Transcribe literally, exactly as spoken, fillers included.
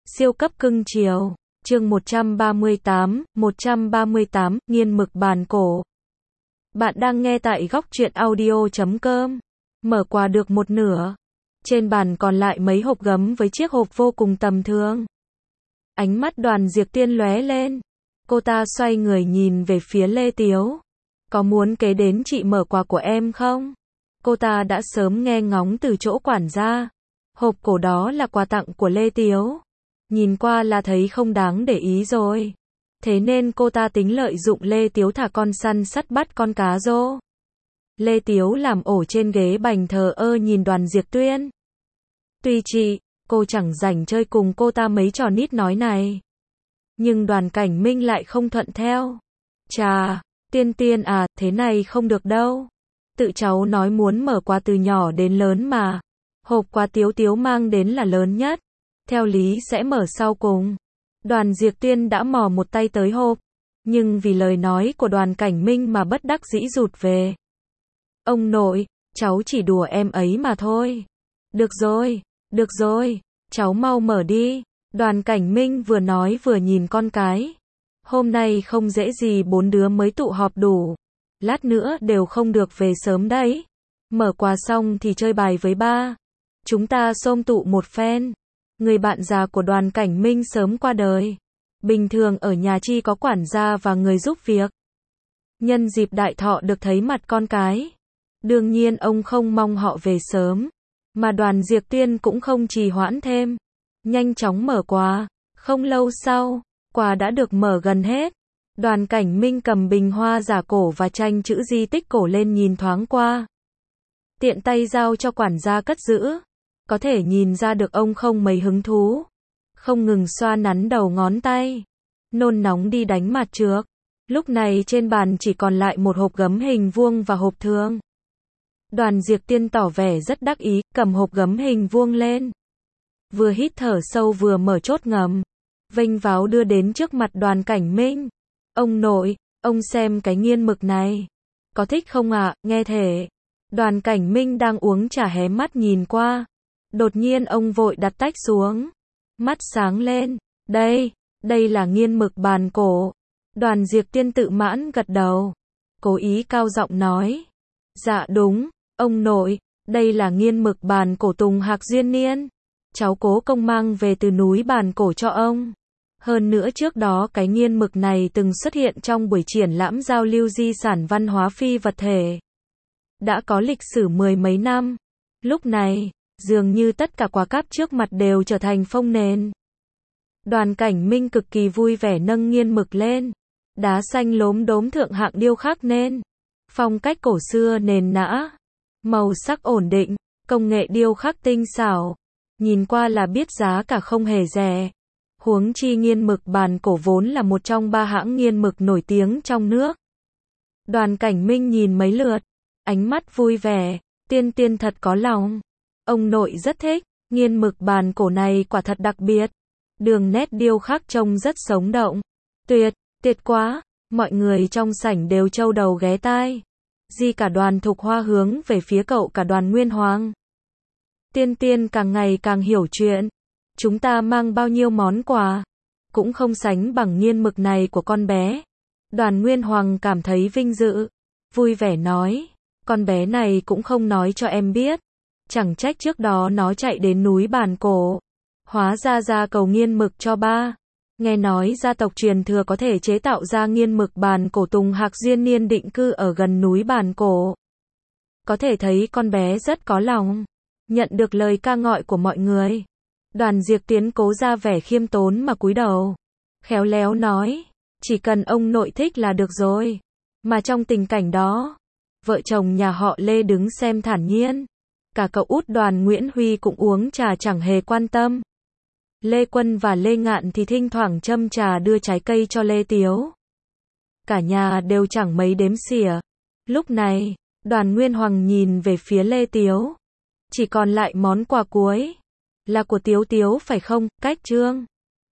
Siêu cấp cưng chiều. Chương một trăm ba mươi tám, một trăm ba mươi tám, nghiên mực bàn cổ. Bạn đang nghe tại góc truyện audio chấm com. Mở quà được một nửa. Trên bàn còn lại mấy hộp gấm với chiếc hộp vô cùng tầm thường. Ánh mắt Đoàn Diệp Tiên lóe lên. Cô ta xoay người nhìn về phía Lê Tiếu. Có muốn kế đến chị mở quà của em không? Cô ta đã sớm nghe ngóng từ chỗ quản gia. Hộp cổ đó là quà tặng của Lê Tiếu. Nhìn qua là thấy không đáng để ý rồi. Thế nên cô ta tính lợi dụng Lê Tiếu thả con săn sắt bắt con cá rô. Lê Tiếu làm ổ trên ghế bành thờ ơ nhìn Đoàn Diệp Tuyên. Tuy chị, cô chẳng rảnh chơi cùng cô ta mấy trò nít nói này. Nhưng Đoàn Cảnh Minh lại không thuận theo. Chà, Tiên Tiên à, thế này không được đâu. Tự cháu nói muốn mở quà từ nhỏ đến lớn mà. Hộp quà Tiếu Tiếu mang đến là lớn nhất. Theo lý sẽ mở sau cùng. Đoàn Diệp Tuyên đã mò một tay tới hộp. Nhưng vì lời nói của Đoàn Cảnh Minh mà bất đắc dĩ rụt về. Ông nội, cháu chỉ đùa em ấy mà thôi. Được rồi, được rồi, cháu mau mở đi. Đoàn Cảnh Minh vừa nói vừa nhìn con cái. Hôm nay không dễ gì bốn đứa mới tụ họp đủ. Lát nữa đều không được về sớm đấy. Mở quà xong thì chơi bài với ba. Chúng ta xôm tụ một phen. Người bạn già của Đoàn Cảnh Minh sớm qua đời. Bình thường ở nhà chi có quản gia và người giúp việc. Nhân dịp đại thọ được thấy mặt con cái. Đương nhiên ông không mong họ về sớm. Mà Đoàn Diệp Tuyên cũng không trì hoãn thêm. Nhanh chóng mở quà. Không lâu sau, quà đã được mở gần hết. Đoàn Cảnh Minh cầm bình hoa giả cổ và tranh chữ di tích cổ lên nhìn thoáng qua. Tiện tay giao cho quản gia cất giữ. Có thể nhìn ra được ông không mấy hứng thú. Không ngừng xoa nắn đầu ngón tay. Nôn nóng đi đánh mặt trước. Lúc này trên bàn chỉ còn lại một hộp gấm hình vuông và hộp thường. Đoàn Diệp Tiên tỏ vẻ rất đắc ý, cầm hộp gấm hình vuông lên. Vừa hít thở sâu vừa mở chốt ngầm. Vênh váo đưa đến trước mặt Đoàn Cảnh Minh. Ông nội, ông xem cái nghiên mực này. Có thích không ạ, à? Nghe thể. Đoàn Cảnh Minh đang uống trà hé mắt nhìn qua. Đột nhiên ông vội đặt tách xuống. Mắt sáng lên. Đây, đây là nghiên mực bàn cổ. Đoàn Diệp Tiên tự mãn gật đầu. Cố ý cao giọng nói. Dạ đúng, ông nội, đây là nghiên mực bàn cổ Tùng Hạc Duyên Niên. Cháu cố công mang về từ núi bàn cổ cho ông. Hơn nữa trước đó cái nghiên mực này từng xuất hiện trong buổi triển lãm giao lưu di sản văn hóa phi vật thể. Đã có lịch sử mười mấy năm. Lúc này, dường như tất cả quà cáp trước mặt đều trở thành phông nền. Đoàn Cảnh Minh cực kỳ vui vẻ nâng nghiên mực lên. Đá xanh lốm đốm thượng hạng điêu khắc nên. Phong cách cổ xưa nền nã. Màu sắc ổn định. Công nghệ điêu khắc tinh xảo. Nhìn qua là biết giá cả không hề rẻ. Huống chi nghiên mực bàn cổ vốn là một trong ba hãng nghiên mực nổi tiếng trong nước. Đoàn Cảnh Minh nhìn mấy lượt. Ánh mắt vui vẻ. Tiên Tiên thật có lòng. Ông nội rất thích. Nghiên mực bàn cổ này quả thật đặc biệt. Đường nét điêu khắc trông rất sống động. Tuyệt, tuyệt quá. Mọi người trong sảnh đều trâu đầu ghé tai. Di cả Đoàn Thục Hoa hướng về phía cậu cả Đoàn Nguyên Hoàng. Tiên Tiên càng ngày càng hiểu chuyện. Chúng ta mang bao nhiêu món quà. Cũng không sánh bằng nghiên mực này của con bé. Đoàn Nguyên Hoàng cảm thấy vinh dự. Vui vẻ nói. Con bé này cũng không nói cho em biết. Chẳng trách trước đó nó chạy đến núi bàn cổ. Hóa ra ra cầu nghiên mực cho ba. Nghe nói gia tộc truyền thừa có thể chế tạo ra nghiên mực bàn cổ Tùng Hạc Duyên Niên định cư ở gần núi bàn cổ. Có thể thấy con bé rất có lòng. Nhận được lời ca ngợi của mọi người. Đoàn Diệp Tiến cố ra vẻ khiêm tốn mà cúi đầu. Khéo léo nói. Chỉ cần ông nội thích là được rồi. Mà trong tình cảnh đó. Vợ chồng nhà họ Lê đứng xem thản nhiên. Cả cậu út Đoàn Nguyễn Huy cũng uống trà chẳng hề quan tâm. Lê Quân và Lê Ngạn thì thỉnh thoảng châm trà đưa trái cây cho Lê Tiếu. Cả nhà đều chẳng mấy đếm xỉa. Lúc này, Đoàn Nguyên Hoàng nhìn về phía Lê Tiếu. Chỉ còn lại món quà cuối. Là của Tiếu Tiếu phải không, Cách Trương?